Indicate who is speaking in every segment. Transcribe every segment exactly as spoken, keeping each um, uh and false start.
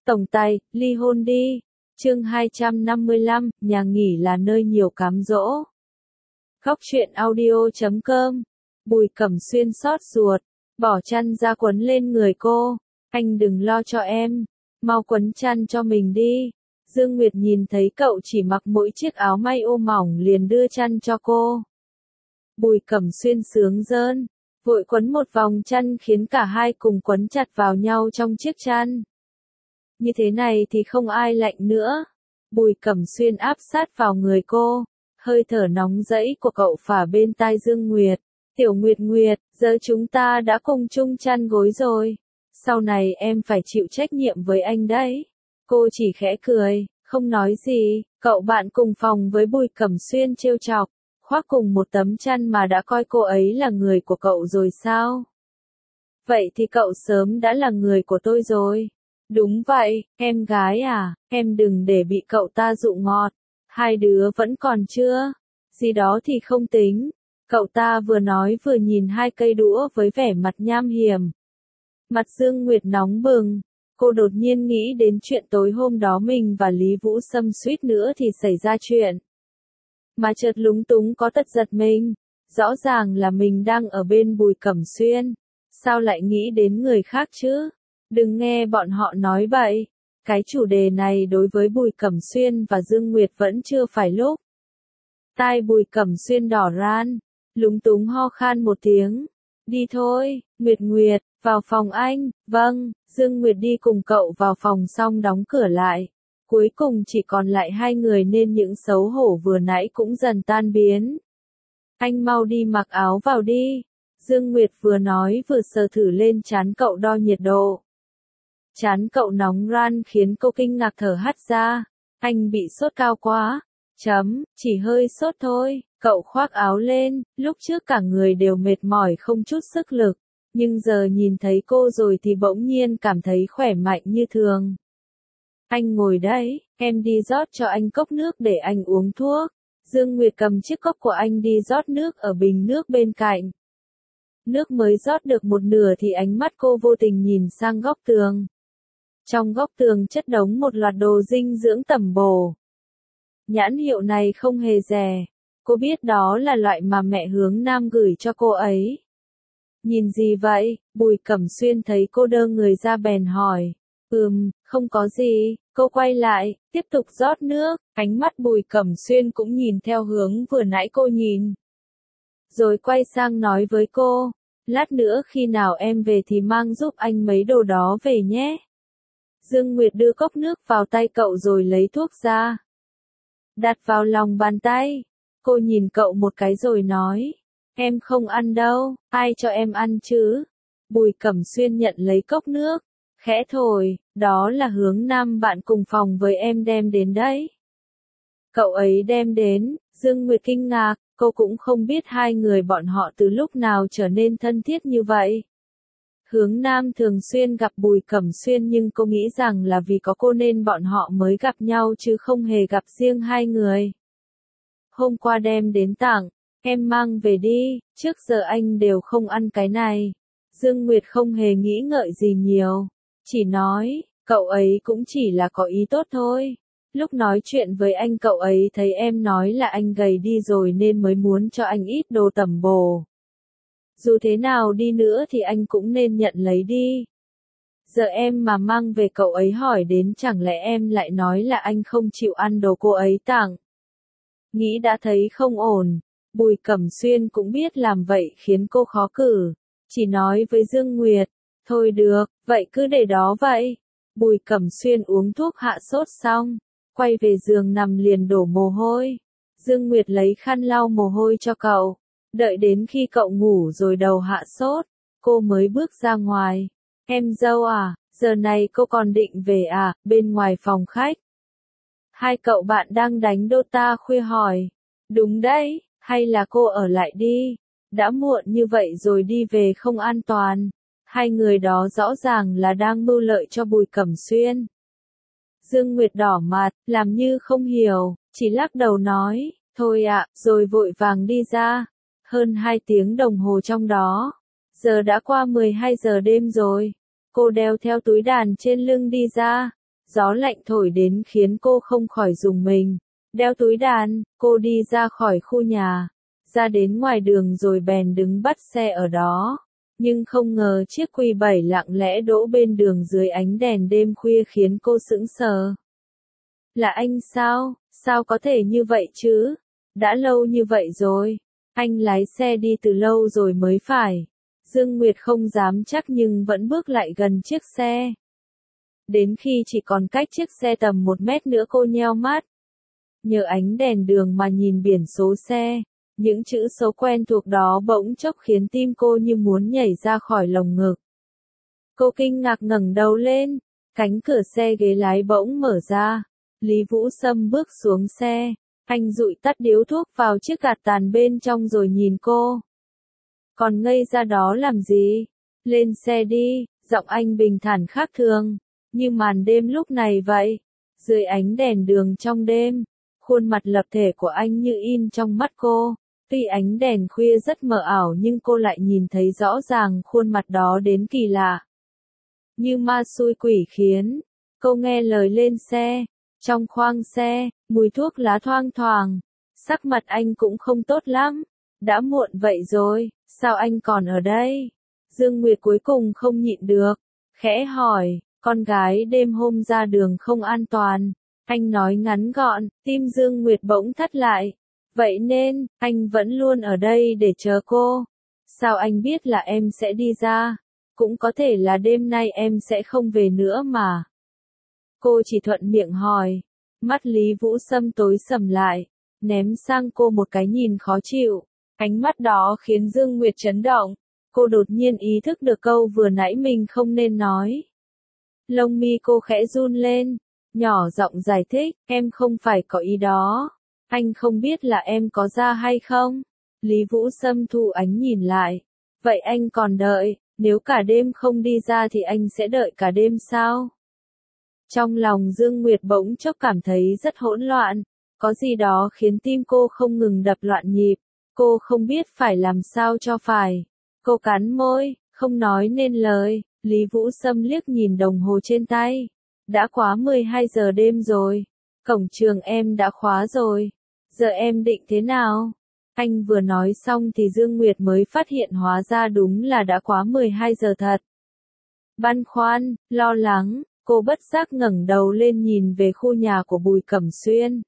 Speaker 1: Tổng tài, ly hôn đi. Chương hai trăm năm mươi lăm, nhà nghỉ là nơi nhiều cám dỗ. Góc truyện audio chấm com. Bùi Cẩm Xuyên xót ruột, bỏ chăn ra quấn lên người cô. Anh đừng lo cho em, mau quấn chăn cho mình đi. Dương Nguyệt nhìn thấy cậu chỉ mặc mỗi chiếc áo may ô mỏng liền đưa chăn cho cô. Bùi Cẩm Xuyên sướng rơn, vội quấn một vòng chăn khiến cả hai cùng quấn chặt vào nhau trong chiếc chăn. Như thế này thì không ai lạnh nữa. Bùi Cẩm Xuyên áp sát vào người cô, hơi thở nóng rẫy của cậu phả bên tai Dương Nguyệt. Tiểu Nguyệt Nguyệt, giờ chúng ta đã cùng chung chăn gối rồi. Sau này em phải chịu trách nhiệm với anh đấy. Cô chỉ khẽ cười, không nói gì. Cậu bạn cùng phòng với Bùi Cẩm Xuyên trêu chọc, khoác cùng một tấm chăn mà đã coi cô ấy là người của cậu rồi sao? Vậy thì cậu sớm đã là người của tôi rồi. Đúng vậy, em gái à, em đừng để bị cậu ta dụ ngọt. Hai đứa vẫn còn chưa? Gì đó thì không tính. Cậu ta vừa nói vừa nhìn hai cây đũa với vẻ mặt nham hiểm. Mặt Dương Nguyệt nóng bừng. Cô đột nhiên nghĩ đến chuyện tối hôm đó mình và Lý Vũ Sâm suýt nữa thì xảy ra chuyện. Mà chợt lúng túng có tật giật mình. Rõ ràng là mình đang ở bên Bùi Cẩm Xuyên. Sao lại nghĩ đến người khác chứ? Đừng nghe bọn họ nói bậy. Cái chủ đề này đối với Bùi Cẩm Xuyên và Dương Nguyệt vẫn chưa phải lúc. Tai Bùi Cẩm Xuyên đỏ ran, lúng túng ho khan một tiếng. Đi thôi, Nguyệt Nguyệt, vào phòng anh. Vâng, Dương Nguyệt đi cùng cậu vào phòng xong đóng cửa lại. Cuối cùng chỉ còn lại hai người nên những xấu hổ vừa nãy cũng dần tan biến. Anh mau đi mặc áo vào đi. Dương Nguyệt vừa nói vừa sờ thử lên trán cậu đo nhiệt độ. Trán cậu nóng ran khiến cô kinh ngạc thở hắt ra. Anh bị sốt cao quá. Chấm, chỉ hơi sốt thôi. Cậu khoác áo lên, lúc trước cả người đều mệt mỏi không chút sức lực. Nhưng giờ nhìn thấy cô rồi thì bỗng nhiên cảm thấy khỏe mạnh như thường. Anh ngồi đấy, em đi rót cho anh cốc nước để anh uống thuốc. Dương Nguyệt cầm chiếc cốc của anh đi rót nước ở bình nước bên cạnh. Nước mới rót được một nửa thì ánh mắt cô vô tình nhìn sang góc tường. Trong góc tường chất đống một loạt đồ dinh dưỡng tẩm bổ. Nhãn hiệu này không hề rẻ. Cô biết đó là loại mà mẹ Hướng Nam gửi cho cô ấy. Nhìn gì vậy? Bùi Cẩm Xuyên thấy cô đơ người ra bèn hỏi. Ừm, không có gì. Cô quay lại, tiếp tục rót nước. Ánh mắt Bùi Cẩm Xuyên cũng nhìn theo hướng vừa nãy cô nhìn. Rồi quay sang nói với cô. Lát nữa khi nào em về thì mang giúp anh mấy đồ đó về nhé. Dương Nguyệt đưa cốc nước vào tay cậu rồi lấy thuốc ra. Đặt vào lòng bàn tay. Cô nhìn cậu một cái rồi nói. Em không ăn đâu, ai cho em ăn chứ? Bùi Cẩm Xuyên nhận lấy cốc nước. Khẽ thổi, đó là Hướng Nam bạn cùng phòng với em đem đến đấy. Cậu ấy đem đến, Dương Nguyệt kinh ngạc, cô cũng không biết hai người bọn họ từ lúc nào trở nên thân thiết như vậy. Hướng Nam thường xuyên gặp Bùi Cẩm Xuyên nhưng cô nghĩ rằng là vì có cô nên bọn họ mới gặp nhau chứ không hề gặp riêng hai người. Hôm qua đem đến tặng, em mang về đi, trước giờ anh đều không ăn cái này. Dương Nguyệt không hề nghĩ ngợi gì nhiều, chỉ nói, cậu ấy cũng chỉ là có ý tốt thôi. Lúc nói chuyện với anh cậu ấy thấy em nói là anh gầy đi rồi nên mới muốn cho anh ít đồ tẩm bổ. Dù thế nào đi nữa thì anh cũng nên nhận lấy đi. Giờ em mà mang về cậu ấy hỏi đến chẳng lẽ em lại nói là anh không chịu ăn đồ cô ấy tặng. Nghĩ đã thấy không ổn, Bùi Cẩm Xuyên cũng biết làm vậy khiến cô khó cử. Chỉ nói với Dương Nguyệt, thôi được, vậy cứ để đó vậy. Bùi Cẩm Xuyên uống thuốc hạ sốt xong, quay về giường nằm liền đổ mồ hôi. Dương Nguyệt lấy khăn lau mồ hôi cho cậu. Đợi đến khi cậu ngủ rồi đầu hạ sốt, cô mới bước ra ngoài. Em dâu à, giờ này cô còn định về à? Bên ngoài phòng khách. Hai cậu bạn đang đánh Dota khuya hỏi. Đúng đấy, hay là cô ở lại đi? Đã muộn như vậy rồi đi về không an toàn. Hai người đó rõ ràng là đang mưu lợi cho Bùi Cẩm Xuyên. Dương Nguyệt đỏ mặt, làm như không hiểu, chỉ lắc đầu nói, thôi ạ, rồi vội vàng đi ra. Hơn hai tiếng đồng hồ trong đó. Giờ đã qua mười hai giờ đêm rồi. Cô đeo theo túi đàn trên lưng đi ra. Gió lạnh thổi đến khiến cô không khỏi rùng mình. Đeo túi đàn, cô đi ra khỏi khu nhà, ra đến ngoài đường rồi bèn đứng bắt xe ở đó. Nhưng không ngờ chiếc quy bảy lặng lẽ đỗ bên đường dưới ánh đèn đêm khuya khiến cô sững sờ. Là anh sao? Sao có thể như vậy chứ? Đã lâu như vậy rồi. Anh lái xe đi từ lâu rồi mới phải. Dương Nguyệt không dám chắc nhưng vẫn bước lại gần chiếc xe. Đến khi chỉ còn cách chiếc xe tầm một mét nữa cô nheo mắt. Nhờ ánh đèn đường mà nhìn biển số xe, những chữ số quen thuộc đó bỗng chốc khiến tim cô như muốn nhảy ra khỏi lồng ngực. Cô kinh ngạc ngẩng đầu lên, cánh cửa xe ghế lái bỗng mở ra. Lý Vũ Sâm bước xuống xe, anh dụi tắt điếu thuốc vào chiếc gạt tàn bên trong rồi nhìn cô. Còn ngây ra đó làm gì? Lên xe đi, giọng anh bình thản khác thường, như màn đêm lúc này vậy. Dưới ánh đèn đường trong đêm, khuôn mặt lập thể của anh như in trong mắt cô. Tuy ánh đèn khuya rất mờ ảo nhưng cô lại nhìn thấy rõ ràng khuôn mặt đó đến kỳ lạ. Như ma xui quỷ khiến, cô nghe lời lên xe. Trong khoang xe, mùi thuốc lá thoang thoảng. Sắc mặt anh cũng không tốt lắm. Đã muộn vậy rồi, sao anh còn ở đây? Dương Nguyệt cuối cùng không nhịn được, khẽ hỏi, con gái đêm hôm ra đường không an toàn. Anh nói ngắn gọn, tim Dương Nguyệt bỗng thắt lại. Vậy nên, anh vẫn luôn ở đây để chờ cô. Sao anh biết là em sẽ đi ra? Cũng có thể là đêm nay em sẽ không về nữa mà. Cô chỉ thuận miệng hỏi. Mắt Lý Vũ Sâm tối sầm lại, ném sang cô một cái nhìn khó chịu. Ánh mắt đó khiến Dương Nguyệt chấn động. Cô đột nhiên ý thức được câu vừa nãy mình không nên nói. Lông mi cô khẽ run lên, nhỏ giọng giải thích, em không phải có ý đó. Anh không biết là em có ra hay không? Lý Vũ Sâm thu ánh nhìn lại. Vậy anh còn đợi, nếu cả đêm không đi ra thì anh sẽ đợi cả đêm sao? Trong lòng Dương Nguyệt bỗng chốc cảm thấy rất hỗn loạn, có gì đó khiến tim cô không ngừng đập loạn nhịp, cô không biết phải làm sao cho phải. Cô cắn môi, không nói nên lời. Lý Vũ Sâm liếc nhìn đồng hồ trên tay. Đã quá mười hai giờ đêm rồi, cổng trường em đã khóa rồi, giờ em định thế nào? Anh vừa nói xong thì Dương Nguyệt mới phát hiện hóa ra đúng là đã quá mười hai giờ thật. Băn khoăn, lo lắng, cô bất giác ngẩng đầu lên nhìn về khu nhà của Bùi Cẩm Xuyên.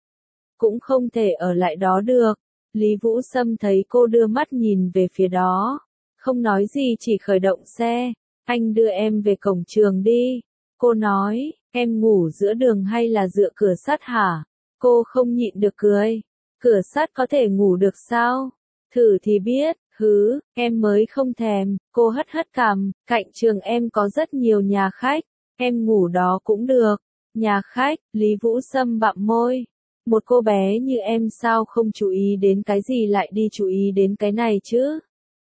Speaker 1: Cũng không thể ở lại đó được. Lý Vũ Sâm thấy cô đưa mắt nhìn về phía đó, không nói gì chỉ khởi động xe. Anh đưa em về cổng trường đi. Cô nói, em ngủ giữa đường hay là dựa cửa sắt hả? Cô không nhịn được cười. Cửa sắt có thể ngủ được sao? Thử thì biết, hứ, em mới không thèm. Cô hất hất cằm, cạnh trường em có rất nhiều nhà khách. Em ngủ đó cũng được. Nhà khách, Lý Vũ Sâm bặm môi. Một cô bé như em sao không chú ý đến cái gì lại đi chú ý đến cái này chứ?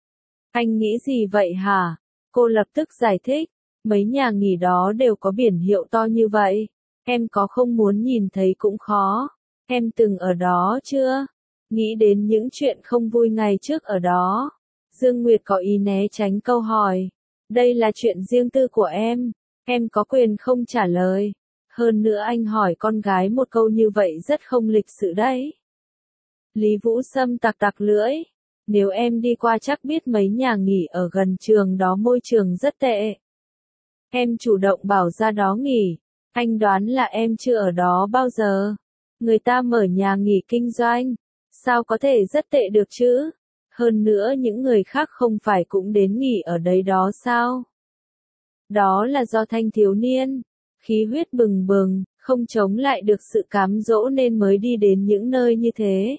Speaker 1: Anh nghĩ gì vậy hả? Cô lập tức giải thích. Mấy nhà nghỉ đó đều có biển hiệu to như vậy. Em có không muốn nhìn thấy cũng khó. Em từng ở đó chưa? Nghĩ đến những chuyện không vui ngày trước ở đó. Dương Nguyệt có ý né tránh câu hỏi. Đây là chuyện riêng tư của em. Em có quyền không trả lời. Hơn nữa anh hỏi con gái một câu như vậy rất không lịch sự đấy. Lý Vũ Sâm tặc tặc lưỡi. Nếu em đi qua chắc biết mấy nhà nghỉ ở gần trường đó môi trường rất tệ. Em chủ động bảo ra đó nghỉ. Anh đoán là em chưa ở đó bao giờ. Người ta mở nhà nghỉ kinh doanh. Sao có thể rất tệ được chứ? Hơn nữa những người khác không phải cũng đến nghỉ ở đấy đó sao? Đó là do thanh thiếu niên, khí huyết bừng bừng, không chống lại được sự cám dỗ nên mới đi đến những nơi như thế.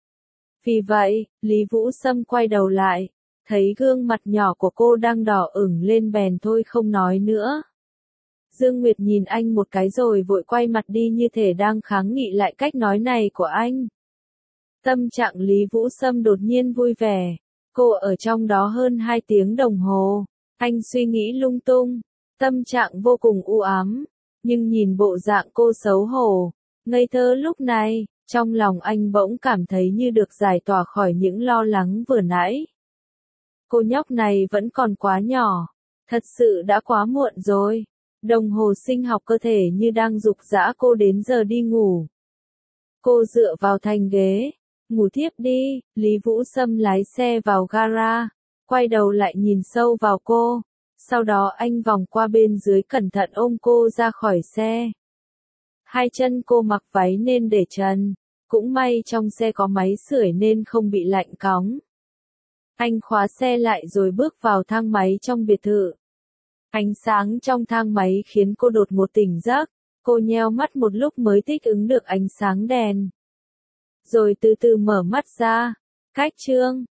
Speaker 1: Vì vậy, Lý Vũ Sâm quay đầu lại, thấy gương mặt nhỏ của cô đang đỏ ửng lên bèn thôi không nói nữa. Dương Nguyệt nhìn anh một cái rồi vội quay mặt đi như thể đang kháng nghị lại cách nói này của anh. Tâm trạng Lý Vũ Sâm đột nhiên vui vẻ. Cô ở trong đó hơn hai tiếng đồng hồ. Anh suy nghĩ lung tung. Tâm trạng vô cùng u ám. Nhưng nhìn bộ dạng cô xấu hổ, ngây thơ lúc này, trong lòng anh bỗng cảm thấy như được giải tỏa khỏi những lo lắng vừa nãy. Cô nhóc này vẫn còn quá nhỏ. Thật sự đã quá muộn rồi. Đồng hồ sinh học cơ thể như đang giục giã cô đến giờ đi ngủ. Cô dựa vào thành ghế. Ngủ thiếp đi. Lý Vũ Sâm lái xe vào gara. Quay đầu lại nhìn sâu vào cô. Sau đó anh vòng qua bên dưới cẩn thận ôm cô ra khỏi xe. Hai chân cô mặc váy nên để trần. Cũng may trong xe có máy sưởi nên không bị lạnh cóng. Anh khóa xe lại rồi bước vào thang máy trong biệt thự. Ánh sáng trong thang máy khiến cô đột ngột tỉnh giấc. Cô nheo mắt một lúc mới thích ứng được ánh sáng đèn. Rồi từ từ mở mắt ra. Cách chương